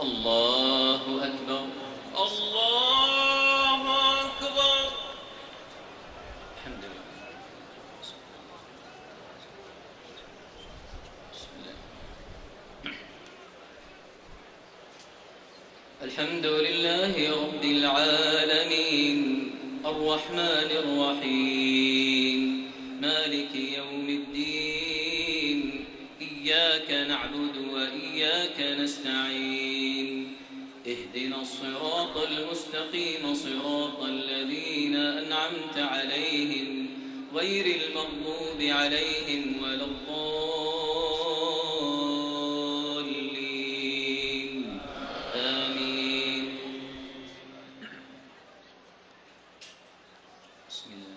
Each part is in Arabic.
الله أكبر. الله أكبر. الحمد لله. بسم الله. الحمد لله رب العالمين الرحمن الرحيم مالك يوم الدين إياك نعبد وإياك نستعين اهدنا الصراط المستقيم صراط الذين أنعمت عليهم غير المغضوب عليهم ولا الضالين آمين. بسم الله.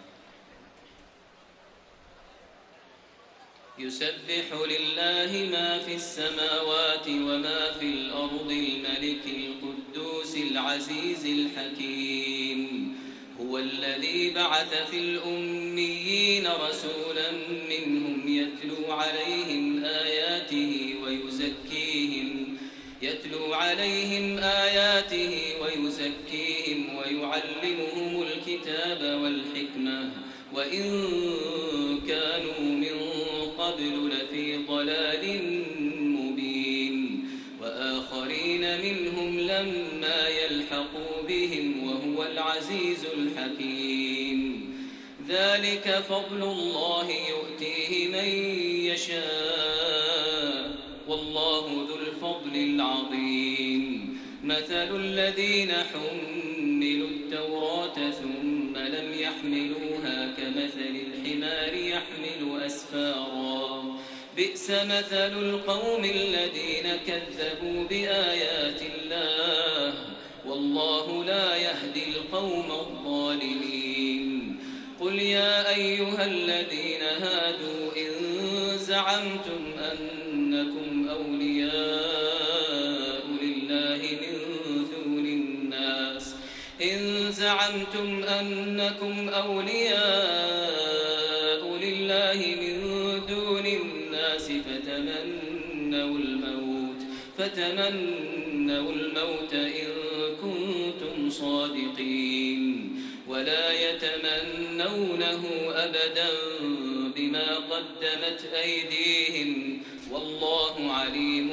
يسبح لله ما في السماوات وما في الأرض الملك القدوس العزيز الحكيم هو الذي بعث في الأميين رسولا منهم يتلو عليهم آياته ويزكيهم ويعلمهم الكتاب والحكمة وإن كانوا من قبل لفي ضلال مبين وآخرين منهم لما يلحقوا بهم وهو العزيز الحكيم ذلك فضل الله يؤتيه من يشاء والله ذو الفضل العظيم مثل الذين حملوا التوراة ثم لم يحملوها كمثل الحمار يحمل أسفارا بئس مثل القوم الذين كذبوا بآيات الله والله لا يهدي القوم الظالمين قل يا أيها الذين هادوا إن زعمتم أنكم أولياء لله من دون الناس فتمنوا الموت إن كنتم صادقين ولا يتمنونه أبدا بما قدمت أيديهم والله عليم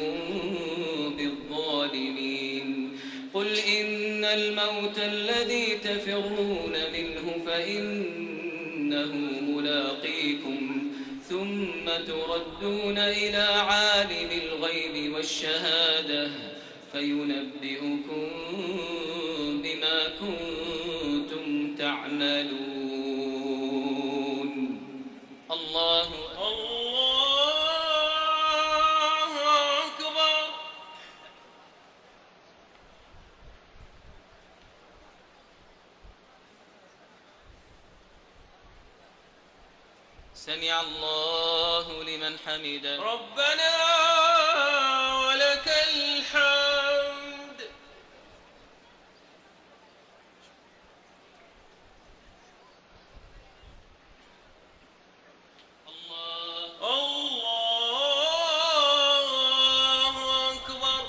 بالظالمين قل إن الموت الذي تفرون منه فإنه ملاقيكم ثم تردون إلى عالم الغيب والشهادة فينبئكم بما كنتم تعملون الله أكبر. سمع الله لمن حمده ربنا ولك الحمد. الله أكبر.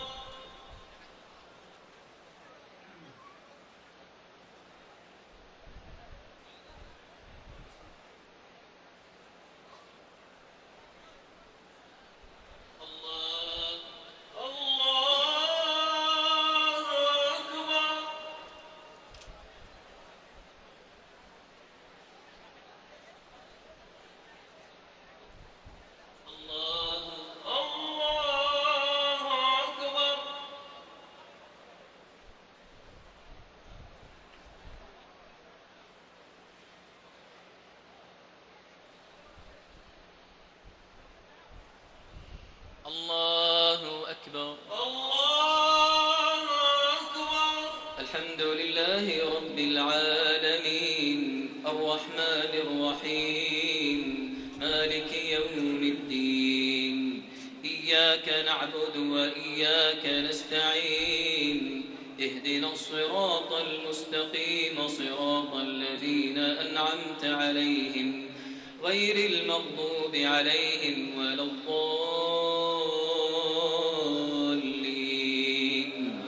الله أكبر. الله أكبر. الحمد لله رب العالمين الرحمن الرحيم مالك يوم الدين إياك نعبد وإياك نستعين اهدنا الصراط المستقيم صراط الذين أنعمت عليهم غير المغضوب عليهم ولا الضالين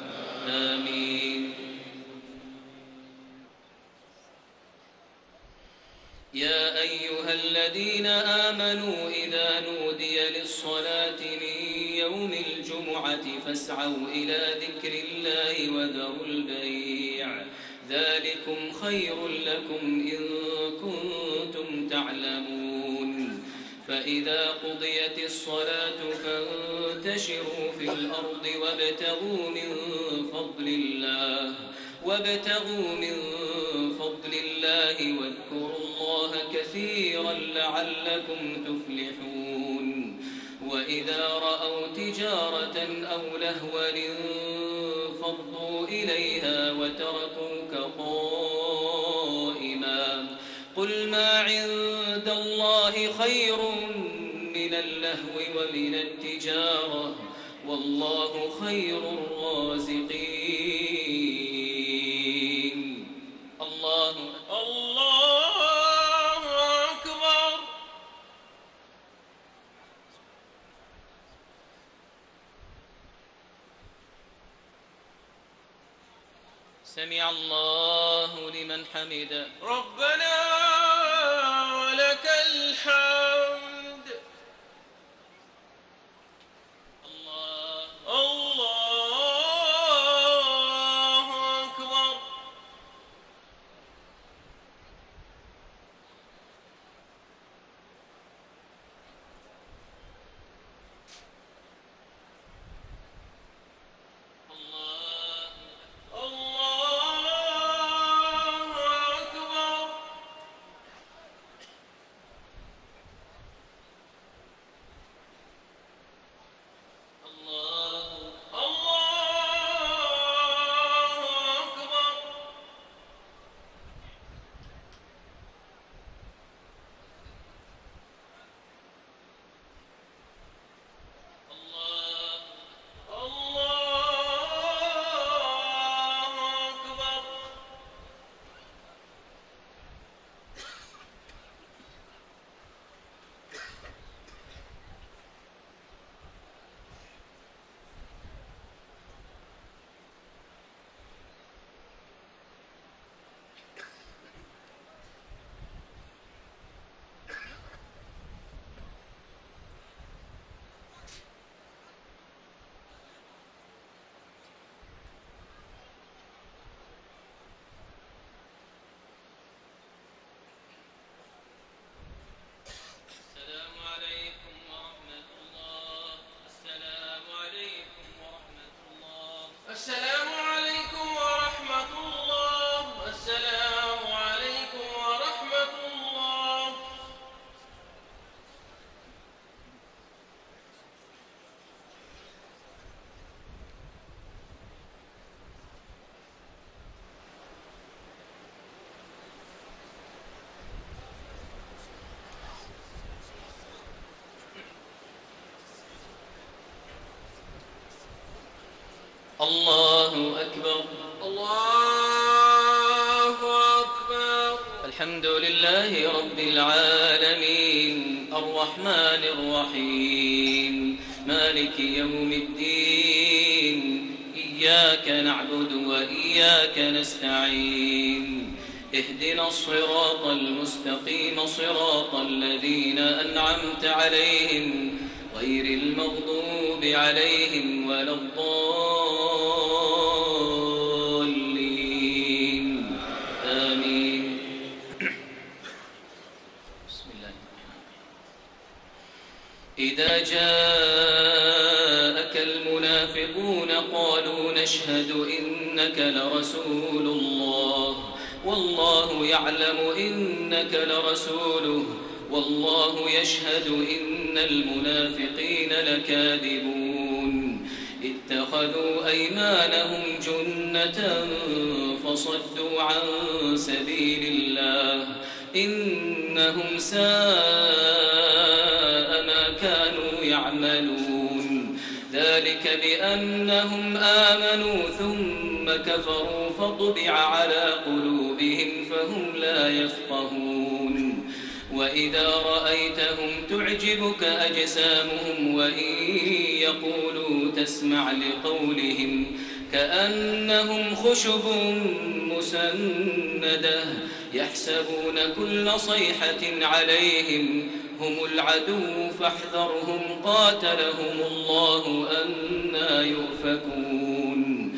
الذين آمنوا إذا نودي للصلاة من يوم الجمعة فاسعوا إلى ذكر الله وذروا البيع ذلكم خير لكم إن كنتم تعلمون فإذا قضيت الصلاة فانتشروا في الأرض وابتغوا من فضل الله واذكروا الله كثيرا لعلكم تفلحون وإذا رأوا تجارة أو لهوا انفضوا إليها وتركوك قائما قل ما عند الله خير من اللهو ومن التجارة والله خير الرازقين الله أكبر. سمع الله لمن حمده ربنا ولك الحمد. الله أكبر. السلام عليكم ورحمة الله. السلام عليكم ورحمة الله. الله أكبر. الله أكبر. الحمد لله رب العالمين الرحمن الرحيم مالك يوم الدين إياك نعبد وإياك نستعين اهدنا الصراط المستقيم صراط الذين أنعمت عليهم غير المغضوب عليهم ولا الضالين آمين. بسم الله الرحمن الرحيم. إذا جاءك المنافقون قالوا نشهد إنك لرسول الله والله يعلم إنك لرسوله والله يشهد إن المنافقين لكاذبون اتخذوا أيمانهم جنة فصدوا عن سبيل الله إنهم ساء ما كانوا يعملون ذلك بأنهم آمنوا ثم كفروا فطبع على قلوبهم فهم لا يفقهون وإذا رأيتهم تعجبك أجسامهم وإن يقولوا تسمع لقولهم كأنهم خشب مسندة يحسبون كل صيحة عليهم هم العدو فاحذرهم قاتلهم الله أنى يؤفكون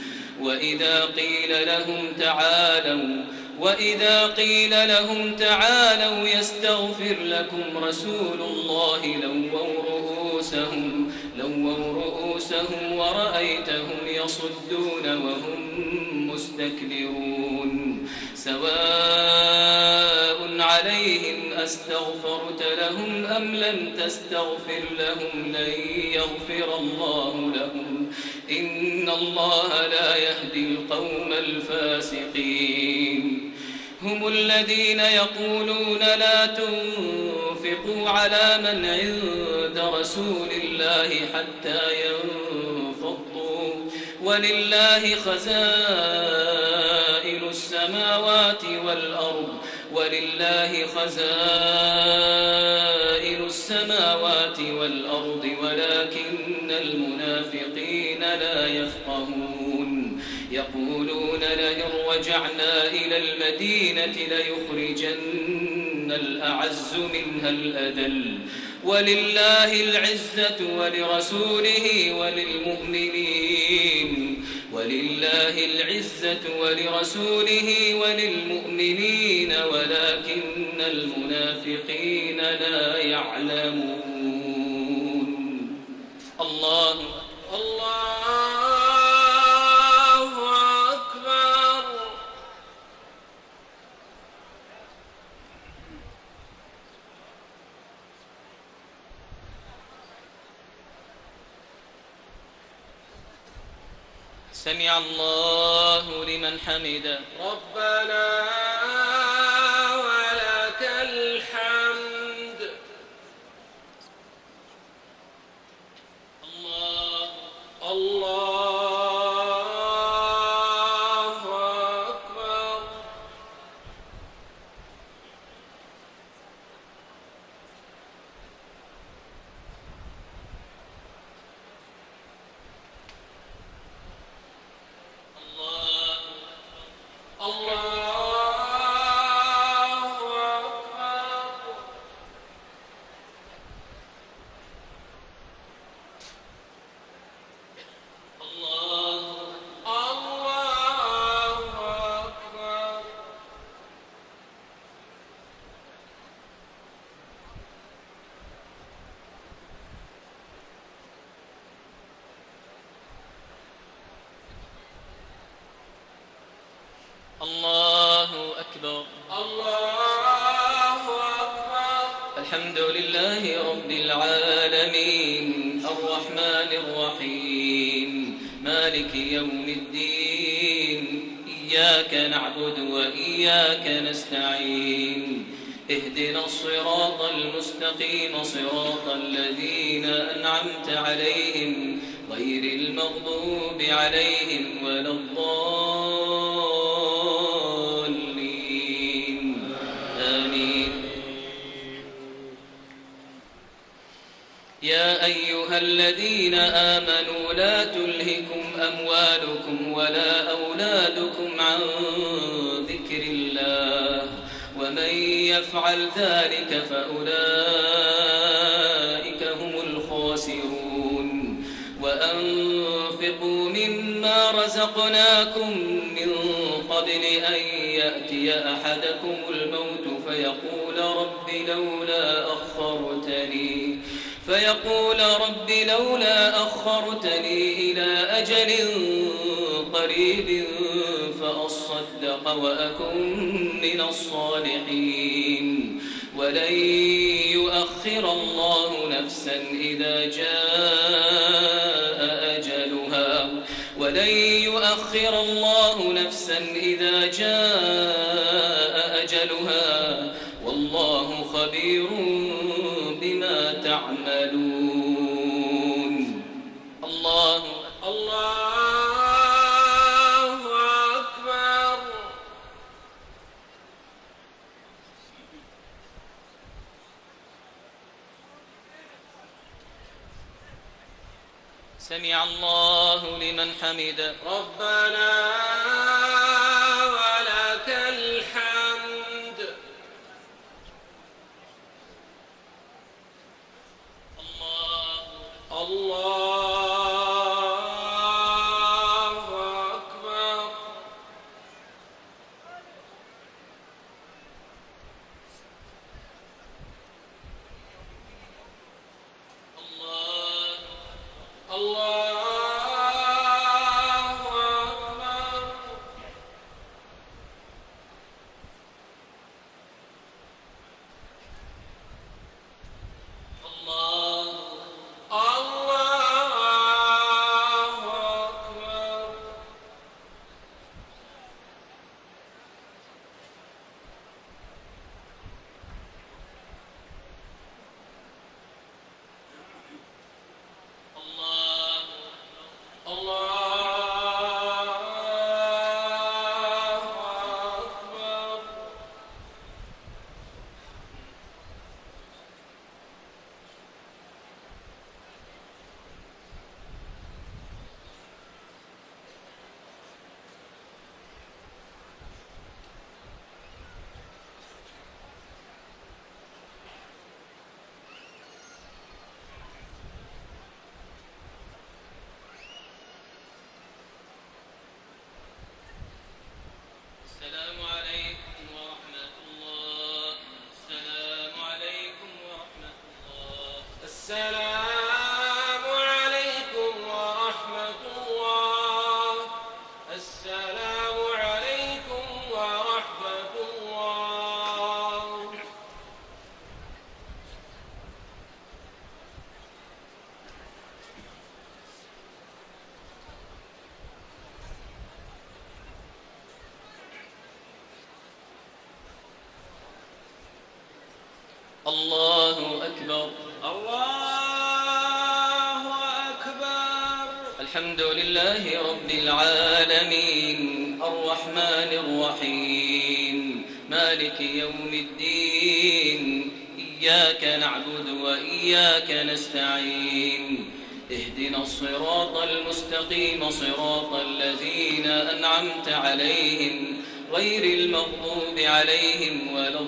وإذا قيل لهم تعالوا يستغفر لكم رسول الله لووا رؤوسهم ورأيتهم يصدون وهم مستكبرون سواء عليهم أستغفرت لهم أم لم تستغفر لهم لن يغفر الله لهم إن الله لا يهدي القوم الفاسقين هم الذين يقولون لا تنفقوا على من عند رسول الله حتى ينفضوا ولله خزائن السماوات والأرض ولكن المنافقين لا يفقهون يقولون لئن رجعنا إلى المدينة ليخرجن الأعز منها الأذل ولله العزة ولرسوله وللمؤمنين ولكن المنافقين لا يعلمون الله أكبر. سمع الله لمن حمده ربنا ولك الحمد. الله أكبر. الله أكبر. الله أكبر. الحمد لله رب العالمين الرحمن الرحيم مالك يوم الدين إياك نعبد وإياك نستعين اهدنا الصراط المستقيم صراط الذين أنعمت عليهم غير المغضوب عليهم ولا الضالين آمين. يا أيها الذين آمنوا لا تلهكم أموالكم ولا أولادكم عن ذكر الله ومن يفعل ذلك فأولئك هم الخاسرون وأنفقوا مما رزقناكم من قبل أن يأتي أحدكم الموت فيقول رب لولا أخرتني إلى أجل قريب فأصدق وأكن من الصالحين ولن يؤخر الله نفسا إذا جاء أجلها والله خبير بما تعملون. الله أكبر. سمع الله لمن حمده. ربنا ولك الحمد. الله أكبر. الله السلام عليكم ورحمة الله. السلام عليكم ورحمة الله. السلام عليكم ورحمة الله. السلام عليكم ورحمة الله. الله أكبر. الله أكبر. الحمد لله رب العالمين الرحمن الرحيم مالك يوم الدين إياك نعبد وإياك نستعين اهدنا الصراط المستقيم صراط الذين أنعمت عليهم غير المغضوب عليهم ولا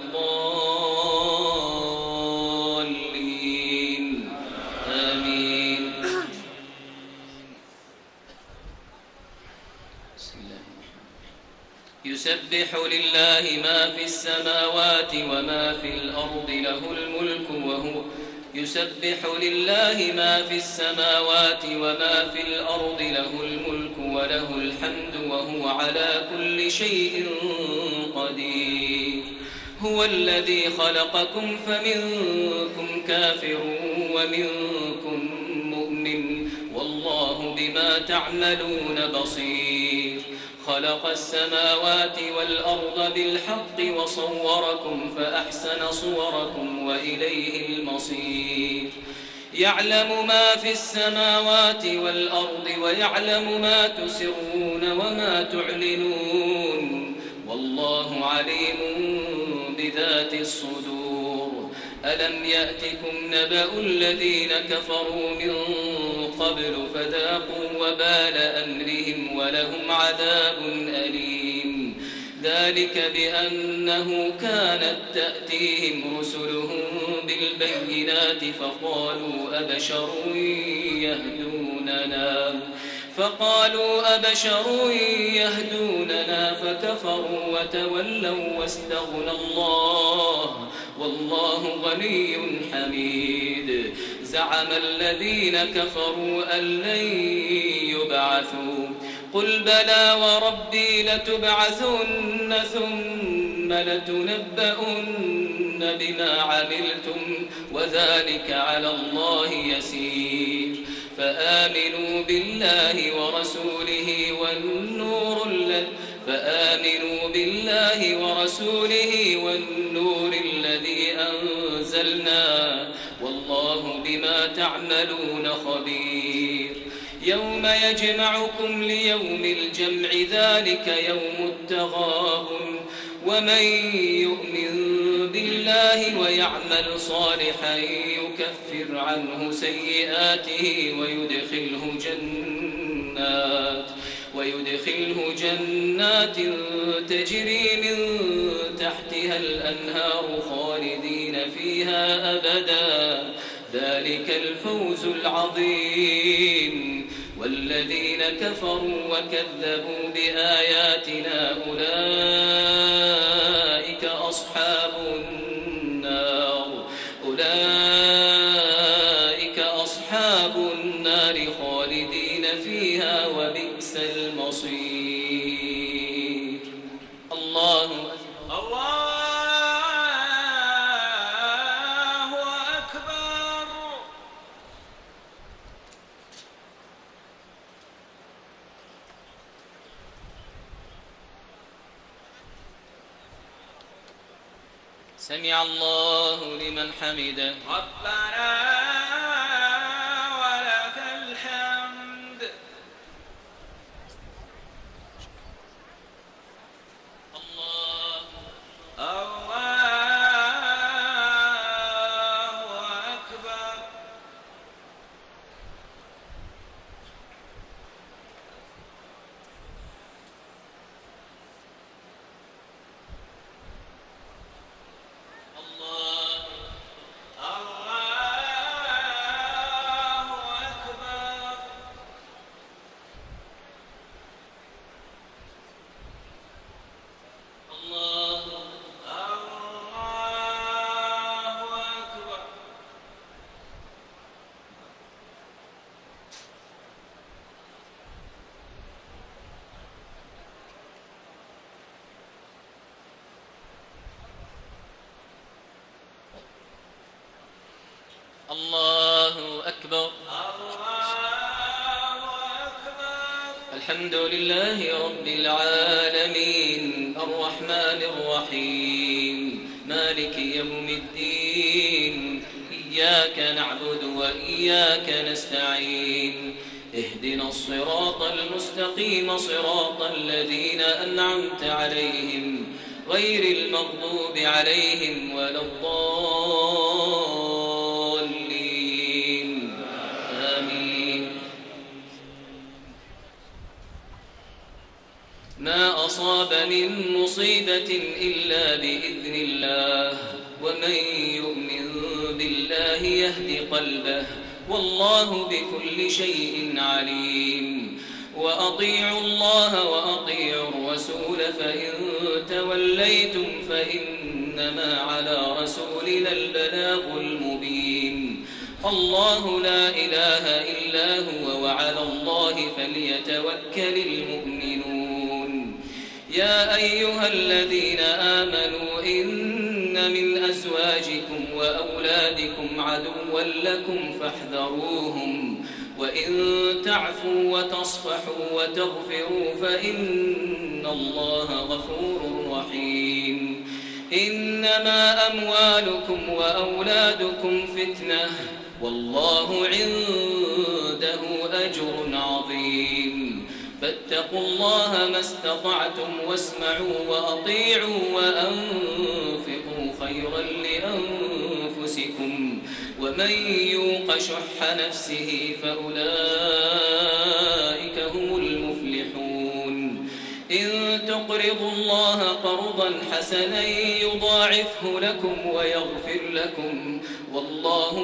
الضالين آمين. بسم الله يسبح لله ما في السماوات وما في الأرض له الملك وهو يسبح لله ما في السماوات وما في الأرض له الملك وله الحمد وهو على كل شيء قدير. هو الذي خلقكم فمنكم كافر ومنكم مؤمن والله بما تعملون بصير. خلق السماوات والأرض بالحق وصوركم فأحسن صوركم وإليه المصير. يعلم ما في السماوات والأرض ويعلم ما تسرون وما تعلنون والله عليم بذات الصدور. ألم يأتكم نبأ الذين كفروا من قبل فذاقوا وبال أمرهم ولهم عذاب أليم. ذلك بأنه كانت تأتيهم رسلهم بالبينات فقالوا أبشر يهدوننا فكفروا وتولوا واستغنى الله والله غني حميد. زعم الذين كفروا أن لن يبعثوا قل بلى وربي لتبعثن ثم لتنبؤن بما عملتم وذلك على الله يسير. فآمنوا بالله ورسوله والنور الذي أنزلنا والله بما تعملون خبير. يوم يجمعكم ليوم الجمع ذلك يوم التغابن ومن يؤمن بالله ويعمل صالحا يكفر عنه سيئاته ويدخله جنات تجري من تحتها الأنهار خالدين فيها أبدا ذلك الفوز العظيم والذين كفروا وكذبوا بآياتنا أولئك أصحاب النار خالدين فيها وبئس المصير. الله أكبر. سمع الله لمن حمده. ربنا ولك الحمد. الله أكبر. الله أكبر. الحمد لله رب العالمين الرحمن الرحيم مالك يوم الدين إياك نعبد وإياك نستعين اهدنا الصراط المستقيم صراط الذين أنعمت عليهم غير المغضوب عليهم ولا الضالين آمين. ما أصاب من مصيبة إلا بإذن الله ومن يؤمن بالله يهد قلبه والله بكل شيء عليم. وأطيعوا الله وأطيعوا الرسول فإن توليتم فإنما على رسولنا البلاغ المبين. الله لا إله إلا هو وعلى الله فليتوكل المؤمنون. يا أيها الذين آمنوا إن من أزواجكم وأولادكم عدوا لكم فاحذروهم وإن تعفوا وتصفحوا وتغفروا فإن الله غفور رحيم. إنما أموالكم وأولادكم فتنة والله عنده أجر عظيم. فاتقوا الله ما استطعتم واسمعوا وأطيعوا وأنفقوا خيرا لأنفسكم ومن يوق شح نفسه فأولئك هم المفلحون. إن تقرضوا الله قرضا حسنا يضاعفه لكم ويغفر لكم والله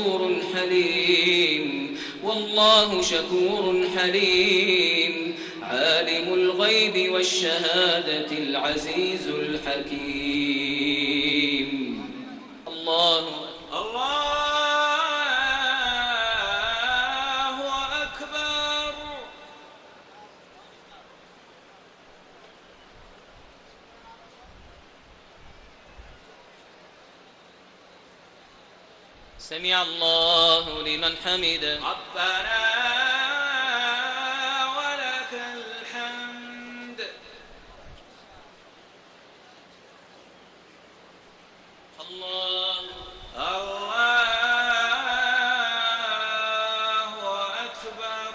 شكور حليم. عالم الغيب والشهادة العزيز الحكيم. الله أكبر. سمع الله لمن حمده. ربنا ولك الحمد. الله أكبر.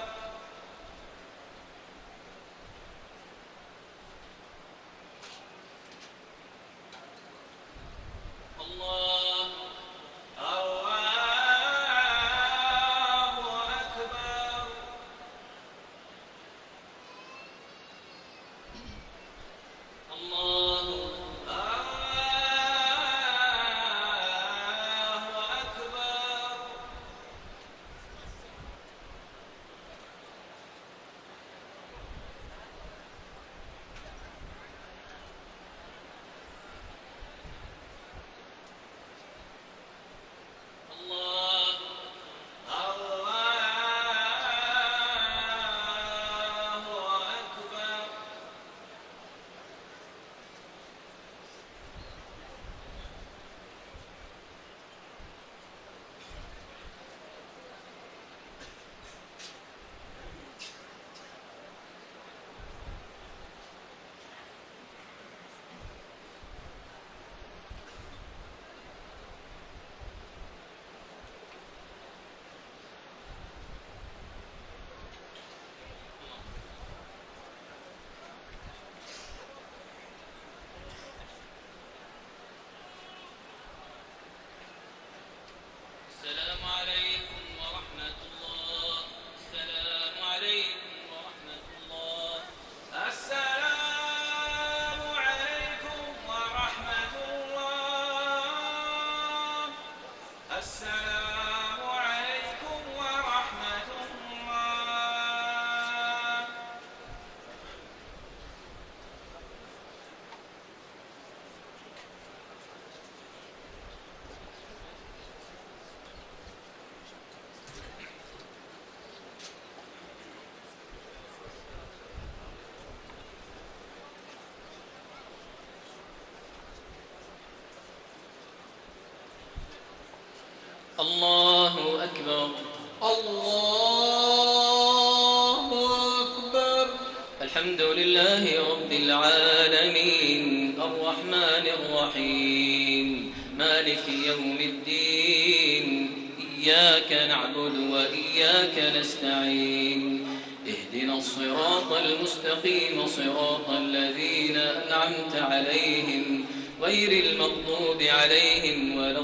الحمد لله رب العالمين الرحمن الرحيم مالك يوم الدين إياك نعبد وإياك نستعين اهدنا الصراط المستقيم صراط الذين أنعمت عليهم غير المغضوب عليهم ولا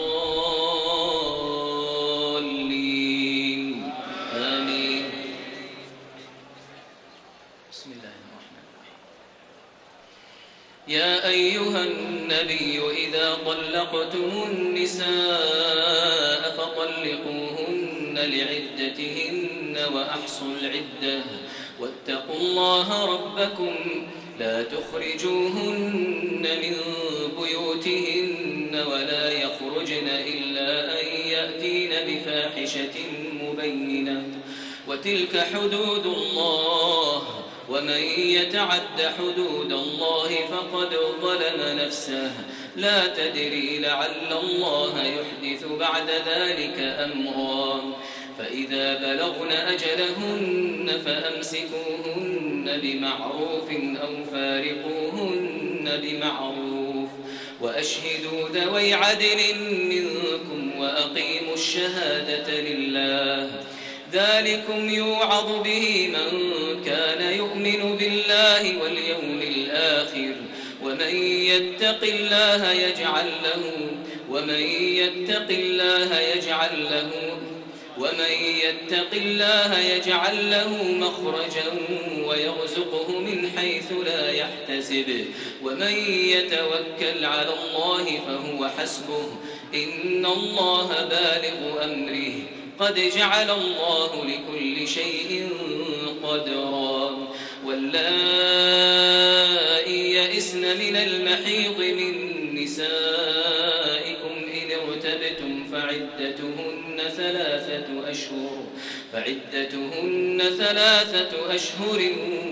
الضالين آمين. بسم الله الرحمن الرحيم. يا أيها النبي إذا طلقتم النساء فطلقوهن لعدتهن وأحصوا العدة واتقوا الله ربكم لا تخرجوهن من بيوتهن ولا يخرجن إلا أن يأتين بفاحشة مبينة وتلك حدود الله ومن يتعد حدود الله فقد ظلم نفسه لا تدري لعل الله يحدث بعد ذلك أمرا فإذا بلغن أجلهن فأمسكوهن بمعروف أو فارقوهن بمعروف وأشهدوا ذوي عدل منكم وأقيموا الشهادة لله ذلكم يوعظ به من كان يؤمن بالله واليوم الآخر ومن يتق الله يجعل له مخرجا ويرزقه من حيث لا يحتسب ومن يتوكل على الله فهو حسبه إن الله بالغ أمره قد جعل الله لكل شيء قدرا واللائي يئسن من المحيض من نسائكم إن ارتبتم فعدتهن ثلاثة أشهر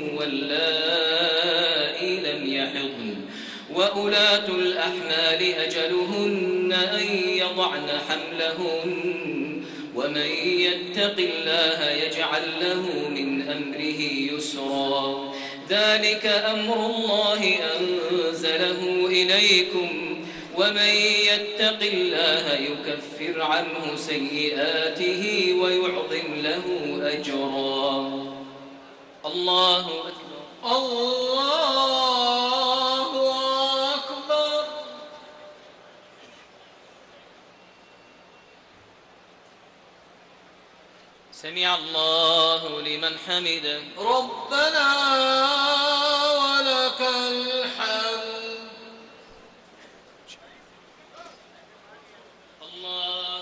واللائي لم يحضن وأولاة الأحمال أجلهن أن يضعن حملهن ومن يتق الله يجعل له من أمره يسرا ذلك أمر الله أنزله إليكم ومن يتق الله يكفر عنه سيئاته ويعظم له أجرا الله أكبر الله أكبر سمع الله لمن حمده ربنا ولك الحمد الله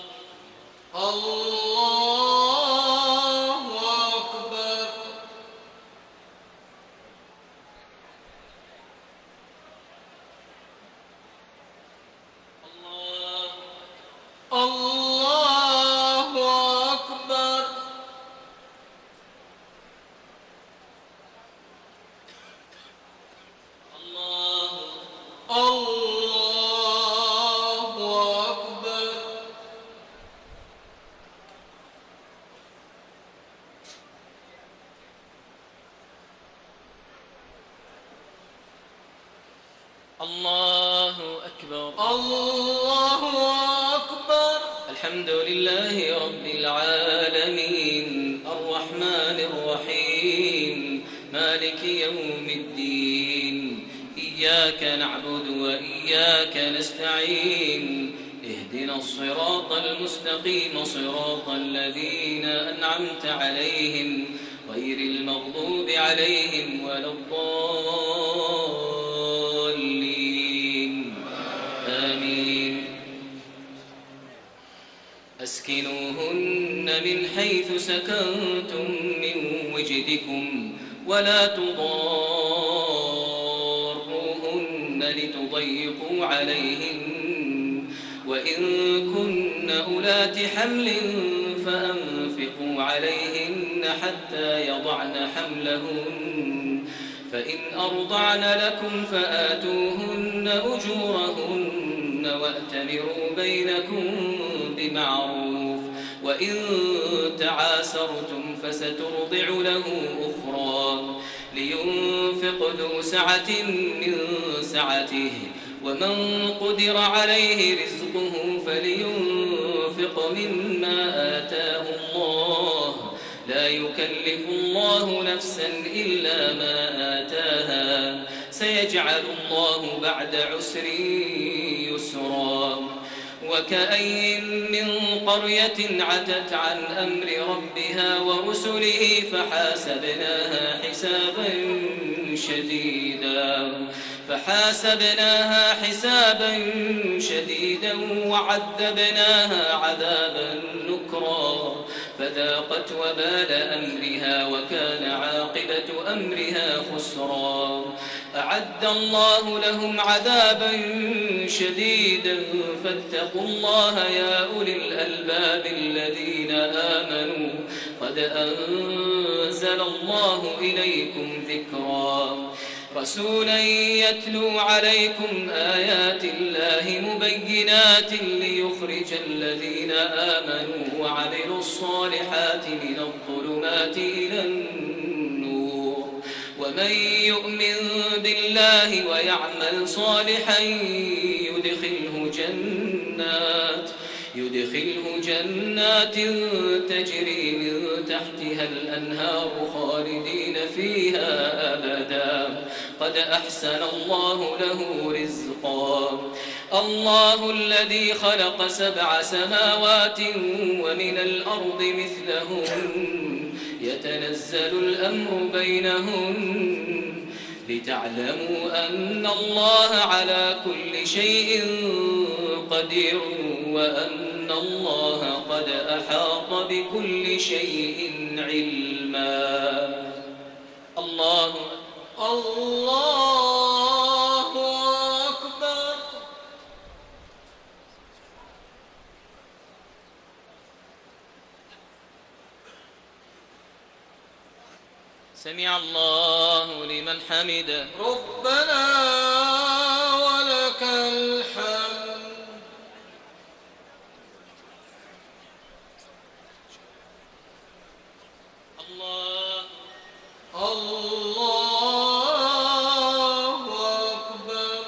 الله أكبر الله أكبر الله أكبر الله أكبر الحمد لله رب العالمين الرحمن الرحيم مالك يوم الدين إياك نعبد وإياك نستعين اهدنا الصراط المستقيم صراط الذين أنعمت عليهم غير المغضوب عليهم ولا الضالين آمين أسكنوهن من حيث سكنتم من وجدكم ولا تضاروهن لتضيقوا عليهن وإن كن أولات حمل فأنفقوا عليهن حتى يضعن حملهن فإن أرضعن لكم فآتوهن أجورهن وأتمروا بينكم بمعروف وإن تعاسرتم فسترضع له أخرى لينفق ذو سعة من سعته ومن قدر عليه رزقه فلينفق مما آتاه الله لا يكلف الله نفسا إلا ما آتاها سيجعل الله بعد عسر يسرا وكأين من قرية عتت عن أمر ربها ورسله فحاسبناها حسابا شديدا وعذبناها عذابا نكرا فذاقت وبال أمرها وكان عاقبة أمرها خسرا أعد الله لهم عذابا شديدا فاتقوا الله يا أولي الألباب الذين آمنوا قد أنزل الله إليكم ذكرا رسولا يتلو عليكم آيات الله مبينات ليخرج الذين آمنوا وعملوا الصالحات من الظلمات إلى النور ومن يؤمن بالله ويعمل صالحا يدخله جنات تجري من تحتها الأنهار خالدين فيها أبدا قد أحسن الله له رزقا الله الذي خلق 7 سماوات ومن الأرض مثلهن يتنزل الأمر بينهن لتعلموا أن الله على كل شيء قدير وأن الله قد أحاط بكل شيء علما الله أكبر سمع الله لمن حمده ربنا ولك الحمد الله أكبر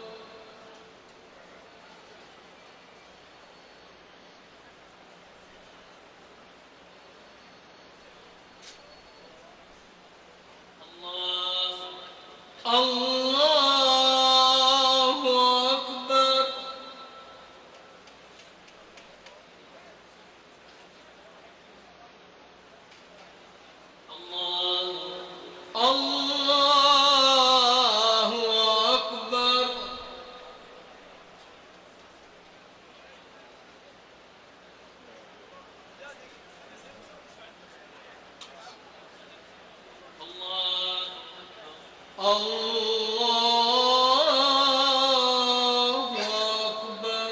الله أكبر الله أكبر الله أكبر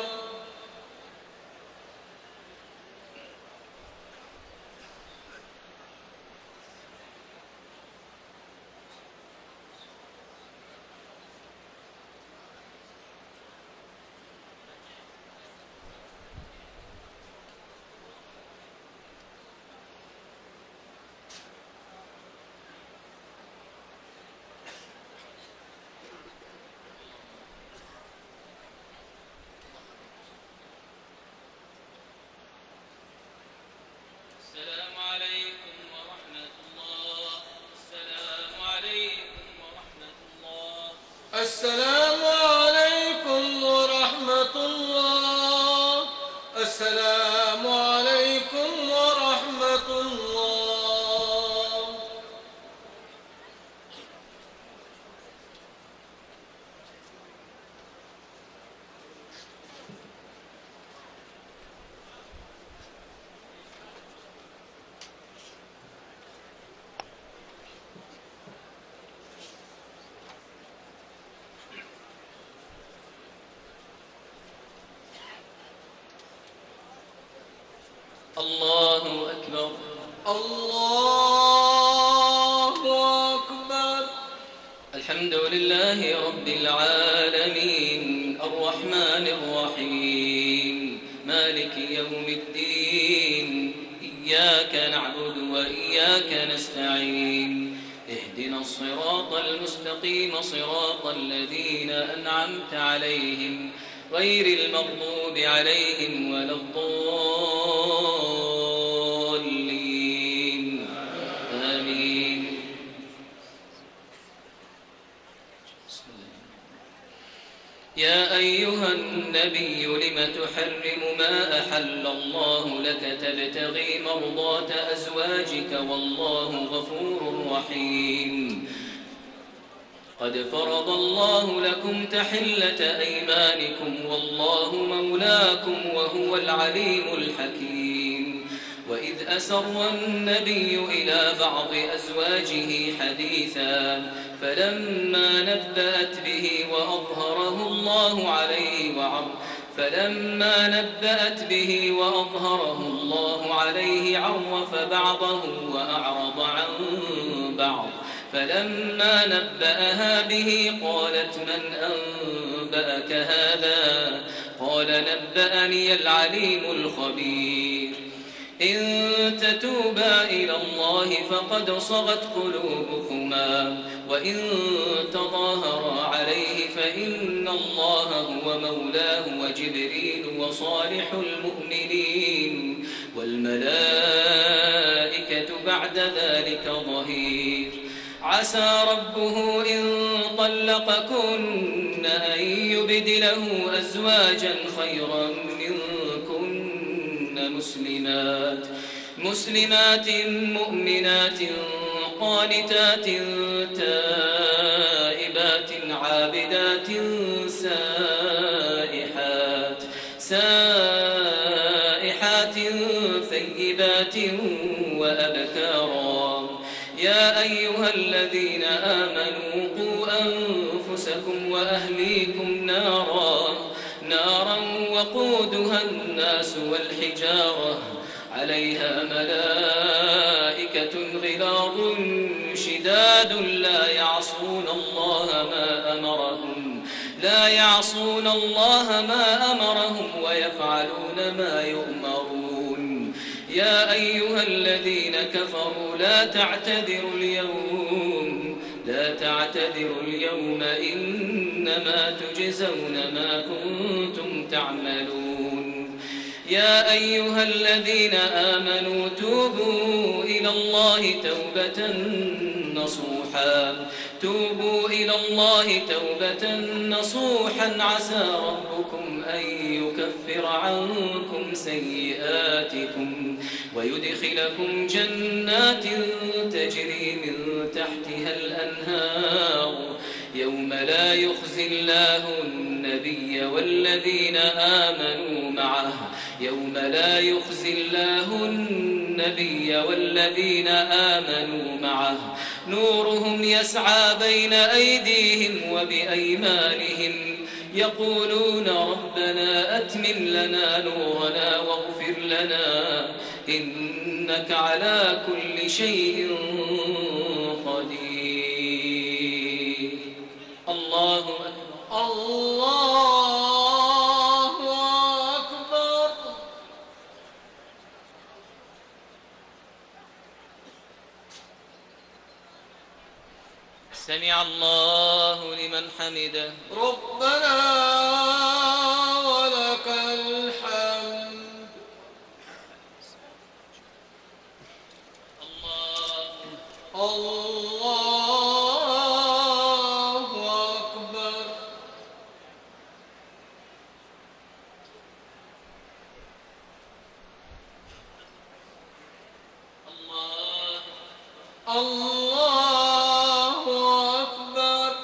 السلام عليكم ورحمة الله السلام عليكم ورحمة الله السلام عليكم ورحمة الله السلام عليكم ورحمة الله الله أكبر الله أكبر الحمد لله رب العالمين الرحمن الرحيم مالك يوم الدين إياك نعبد وإياك نستعين اهدنا الصراط المستقيم صراط الذين أنعمت عليهم غير المغضوب عليهم ولا الضالين آمين. يا أيها النبي لم تحرم ما أحل الله لك تبتغي مرضات أزواجك والله غفور رحيم. قد فرض الله لكم تحلة أيمانكم والله مولاكم وهو العليم الحكيم. وإذ أسر النبي إلى بعض أزواجه حديثا فلما نبأت به وأظهره الله عليه عرف بعضه وأعرض عن بعض. فلما نبأها به قالت من أنبأك هذا؟ قال نبأني العليم الخبير. إن تتوبا إلى الله فقد صغت قلوبكما وإن تظاهرا عليه فإن الله هو مولاه وجبريل وصالح المؤمنين والملائكة بعد ذلك ظهير. عسى ربه إن طلقكن أن يبدله أزواجا خيرا منكن مسلمات مؤمنات قانتات تائبات عابدات سائحات ثيبات وأبكارا. يا أيها الذين آمنوا قوا أنفسكم وأهليكم نارا وقودها الناس والحجارة عليها ملائكة غلاظ شداد لا يعصون الله ما أمرهم ويفعلون ما يؤمرون. يا أيها الذين كفروا لا تعتذروا اليوم إنما تجزون ما كنتم تعملون. يا أيها الذين آمنوا توبوا إلى الله توبة نصوحا عسى ربكم أن يكفر عنكم سيئاتكم ويدخلكم جنات تجري من تحتها الأنهار يوم لا يخزي الله النبي والذين آمنوا معه نورهم يسعى بين أيديهم وبأيمانهم يقولون ربنا أتمم لنا نورنا واغفر لنا إنك على كل شيء قدير. الله أكبر. الله أكبر. سمع الله لمن حمده. ربنا ولك الحمد. الله أكبر. الله أكبر.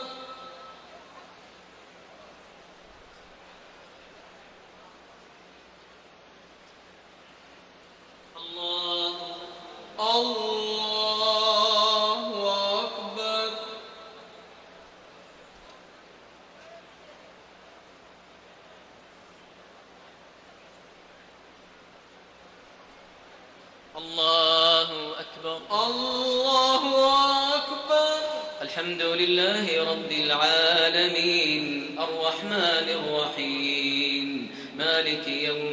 الله أكبر. الله أكبر. الحمد لله رب العالمين الرحمن الرحيم مالك يوم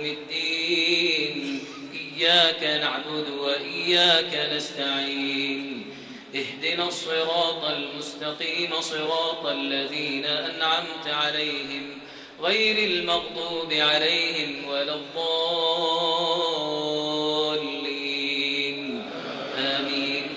الدين إياك نعبد وإياك نستعين اهدنا الصراط المستقيم صراط الذين أنعمت عليهم غير المغضوب عليهم ولا الضالين آمين.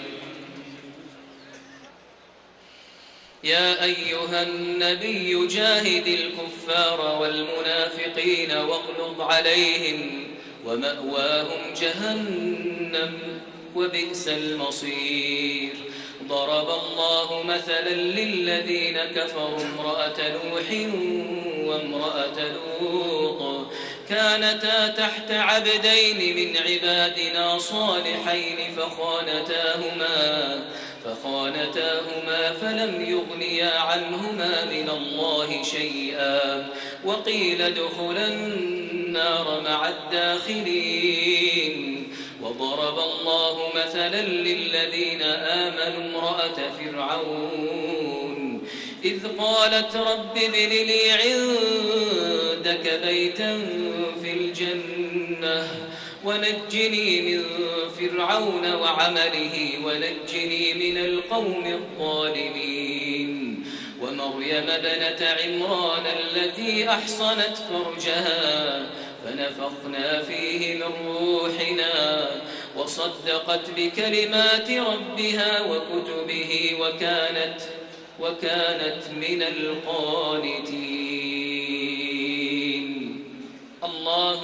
يا أيها النبي جاهد الكفار والمنافقين واغلظ عليهم ومأواهم جهنم وبئس المصير. ضرب الله مثلا للذين كفروا امرأة نوح وامرأة لوط كانتا تحت عبدين من عبادنا صالحين فخانتاهما فلم يغنيا عنهما من الله شيئا وقيل ادخلا النار مع الداخلين. وضرب الله مثلا للذين آمنوا امرأة فرعون إذ قالت رب ابن لي عندك بيتا في الجنة ونجني من فرعون وعمله ونجني من القوم الظالمين. ومريم ابنة عمران التي أحصنت فرجها فنفخنا فيه من روحنا وصدقت بكلمات ربها وكتبه وكانت من القانتين. الله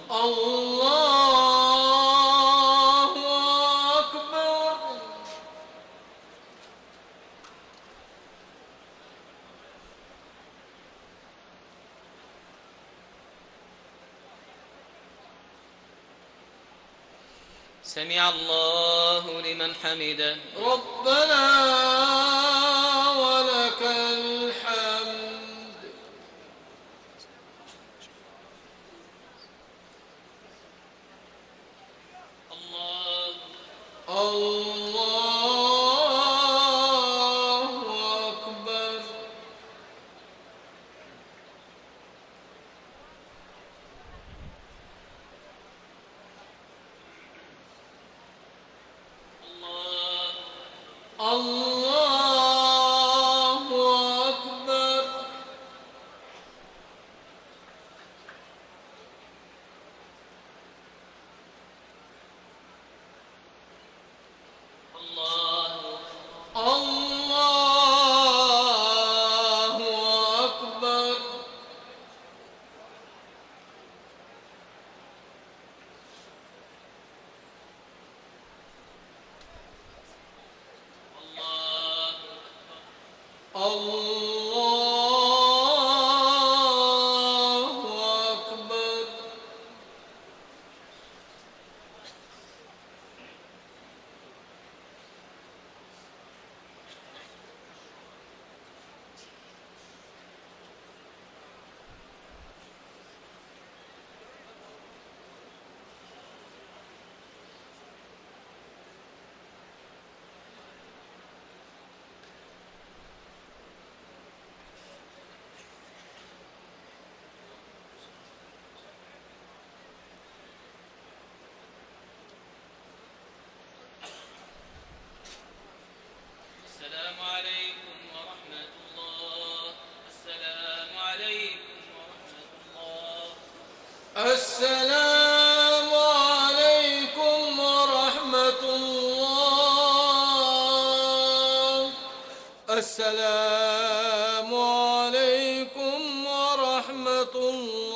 أكبر. سمع الله لمن حمده. ربنا ولك الحمد. الله أكبر. الله أكبر. الله أكبر. الله أكبر. السلام عليكم ورحمة الله. السلام عليكم ورحمة الله. السلام عليكم ورحمة الله. السلام عليكم ورحمة الله.